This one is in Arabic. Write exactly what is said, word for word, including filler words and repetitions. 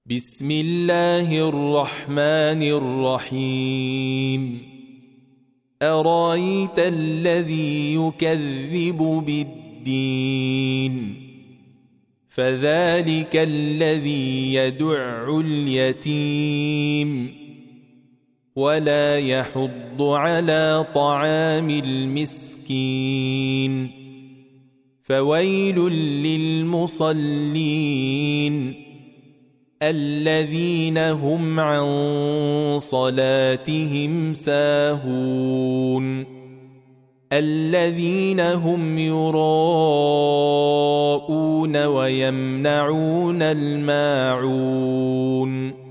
بسم الله الرحمن الرحيم أرايت الذي يكذب بالدين فذلك الذي يدع اليتيم ولا يحض على طعام المسكين فويل للمصلين الذين هم عن صلاتهم ساهون الذين هم يراءون ويمنعون الماعون